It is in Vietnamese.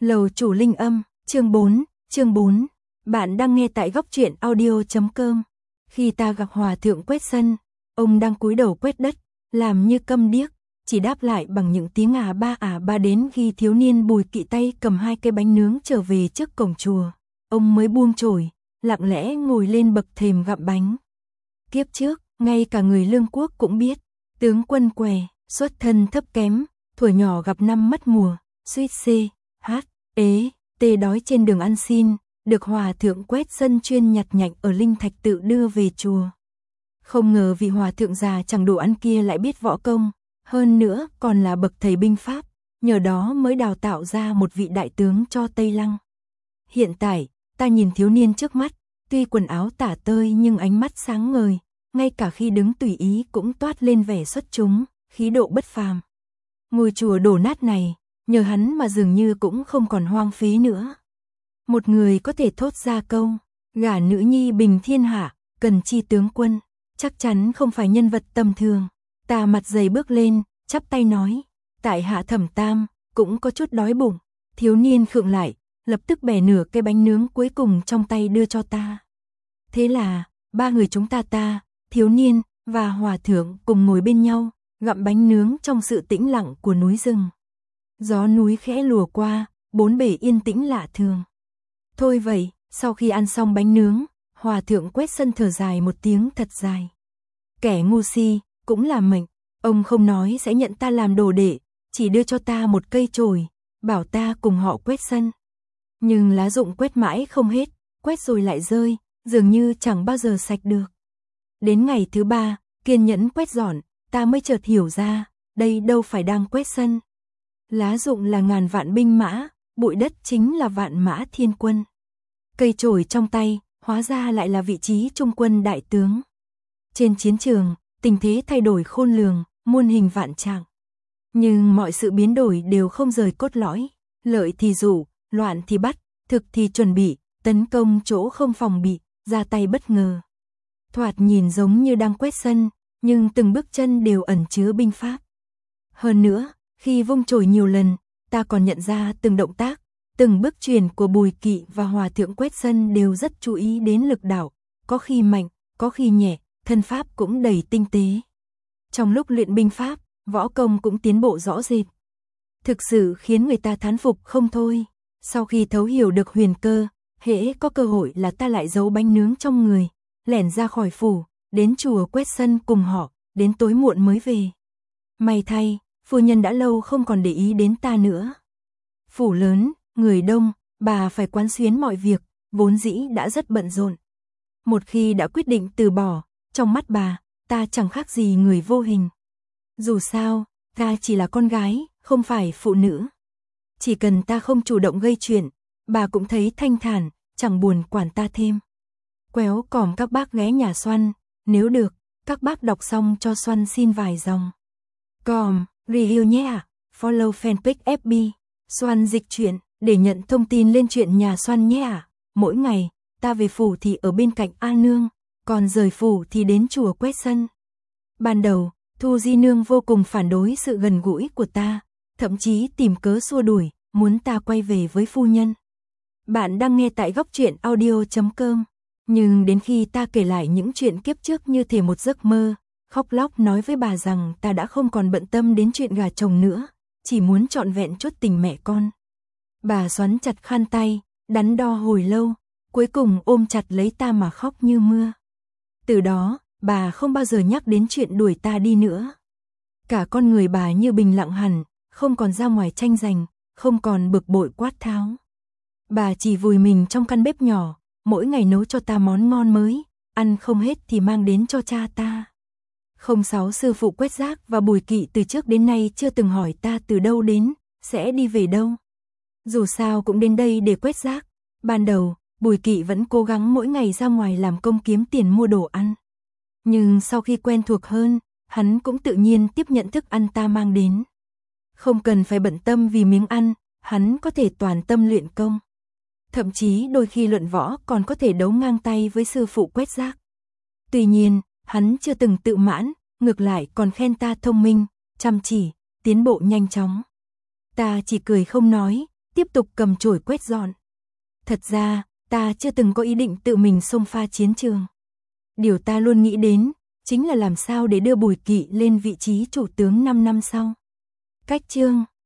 Lầu chủ linh âm, chương 4. Bạn đang nghe tại góc truyện audio.com. Khi ta gặp hòa thượng quét sân, ông đang cúi đầu quét đất, làm như câm điếc, chỉ đáp lại bằng những tiếng à ba đến khi thiếu niên Bùi Kỵ tay cầm 2 cái bánh nướng trở về trước cổng chùa. Ông mới buông chổi, lặng lẽ ngồi lên bậc thềm gặm bánh. Kiếp trước, ngay cả người Lương Quốc cũng biết, tướng quân què, xuất thân thấp kém, thuở nhỏ gặp năm mất mùa, suýt tê đói trên đường ăn xin, được hòa thượng quét sân chuyên nhặt nhạnh ở Linh Thạch Tự đưa về chùa. Không ngờ vị hòa thượng già chẳng đủ ăn kia lại biết võ công, hơn nữa còn là bậc thầy binh pháp, nhờ đó mới đào tạo ra một vị đại tướng cho Tây Lăng. Hiện tại, ta nhìn thiếu niên trước mắt, tuy quần áo tả tơi nhưng ánh mắt sáng ngời, ngay cả khi đứng tùy ý cũng toát lên vẻ xuất chúng, khí độ bất phàm. Ngôi chùa đổ nát này, nhờ hắn mà dường như cũng không còn hoang phí nữa. Một người có thể thốt ra câu, gả nữ nhi bình thiên hạ, cần chi tướng quân, chắc chắn không phải nhân vật tầm thường. Ta mặt dày bước lên, chắp tay nói, tại hạ Thẩm Tam, cũng có chút đói bụng. Thiếu niên khựng lại, lập tức bẻ nửa cái bánh nướng cuối cùng trong tay đưa cho ta. Thế là, 3 người chúng ta, thiếu niên và hòa thượng cùng ngồi bên nhau, gặm bánh nướng trong sự tĩnh lặng của núi rừng. Gió núi khẽ lùa qua, bốn bể yên tĩnh lạ thường. Thôi vậy, sau khi ăn xong bánh nướng, hòa thượng quét sân thở dài một tiếng thật dài. Kẻ ngu si, cũng là mệnh, ông không nói sẽ nhận ta làm đồ đệ, chỉ đưa cho ta một cây chổi, bảo ta cùng họ quét sân. Nhưng lá rụng quét mãi không hết, quét rồi lại rơi, dường như chẳng bao giờ sạch được. Đến ngày thứ 3, kiên nhẫn quét dọn, ta mới chợt hiểu ra, đây đâu phải đang quét sân. Lá rụng là ngàn vạn binh mã, bụi đất chính là vạn mã thiên quân. Cây chổi trong tay, hóa ra lại là vị trí trung quân đại tướng. Trên chiến trường, tình thế thay đổi khôn lường, muôn hình vạn trạng. Nhưng mọi sự biến đổi đều không rời cốt lõi, lợi thì rủ, loạn thì bắt, thực thì chuẩn bị, tấn công chỗ không phòng bị, ra tay bất ngờ. Thoạt nhìn giống như đang quét sân, nhưng từng bước chân đều ẩn chứa binh pháp. Hơn nữa, khi vung chổi nhiều lần, ta còn nhận ra từng động tác, từng bước chuyển của Bùi Kỵ và hòa thượng quét sân đều rất chú ý đến lực đạo, có khi mạnh, có khi nhẹ, thân pháp cũng đầy tinh tế. Trong lúc luyện binh pháp, võ công cũng tiến bộ rõ rệt. Thực sự khiến người ta thán phục không thôi. Sau khi thấu hiểu được huyền cơ, hễ có cơ hội là ta lại giấu bánh nướng trong người, lẻn ra khỏi phủ, đến chùa quét sân cùng họ, đến tối muộn mới về. May thay, phu nhân đã lâu không còn để ý đến ta nữa. Phủ lớn, người đông, bà phải quán xuyến mọi việc, vốn dĩ đã rất bận rộn. Một khi đã quyết định từ bỏ, trong mắt bà, ta chẳng khác gì người vô hình. Dù sao, ta chỉ là con gái, không phải phụ nữ. Chỉ cần ta không chủ động gây chuyện, bà cũng thấy thanh thản, chẳng buồn quản ta thêm. Quéo còm các bác ghé nhà Xoăn, nếu được, các bác đọc xong cho Xoăn xin vài dòng. Còm, review nhé ạ, follow fanpage FB, Xoăn dịch truyện, để nhận thông tin lên chuyện nhà Xoăn nhé ạ. Mỗi ngày, ta về phủ thì ở bên cạnh A Nương, còn rời phủ thì đến chùa quét sân. Ban đầu, Thu Di Nương vô cùng phản đối sự gần gũi của ta, thậm chí tìm cớ xua đuổi, muốn ta quay về với phu nhân. Bạn đang nghe tại góc truyện audio.com. Nhưng đến khi ta kể lại những chuyện kiếp trước như thể một giấc mơ, khóc lóc nói với bà rằng ta đã không còn bận tâm đến chuyện gả chồng nữa, chỉ muốn trọn vẹn chút tình mẹ con. Bà xoắn chặt khăn tay, đắn đo hồi lâu, cuối cùng ôm chặt lấy ta mà khóc như mưa. Từ đó, bà không bao giờ nhắc đến chuyện đuổi ta đi nữa. Cả con người bà như bình lặng hẳn, không còn ra ngoài tranh giành, không còn bực bội quát tháo. Bà chỉ vùi mình trong căn bếp nhỏ, mỗi ngày nấu cho ta món ngon mới, ăn không hết thì mang đến cho cha ta. 06 sư phụ quét rác và Bùi Kỵ từ trước đến nay chưa từng hỏi ta từ đâu đến, sẽ đi về đâu. Dù sao cũng đến đây để quét rác. Ban đầu, Bùi Kỵ vẫn cố gắng mỗi ngày ra ngoài làm công kiếm tiền mua đồ ăn. Nhưng sau khi quen thuộc hơn, hắn cũng tự nhiên tiếp nhận thức ăn ta mang đến. Không cần phải bận tâm vì miếng ăn, hắn có thể toàn tâm luyện công. Thậm chí đôi khi luận võ còn có thể đấu ngang tay với sư phụ quét rác. Tuy nhiên, hắn chưa từng tự mãn, ngược lại còn khen ta thông minh, chăm chỉ, tiến bộ nhanh chóng. Ta chỉ cười không nói, tiếp tục cầm chổi quét dọn. Thật ra, ta chưa từng có ý định tự mình xông pha chiến trường. Điều ta luôn nghĩ đến, chính là làm sao để đưa Bùi Kỵ lên vị trí chủ tướng 5 năm sau. Cách chương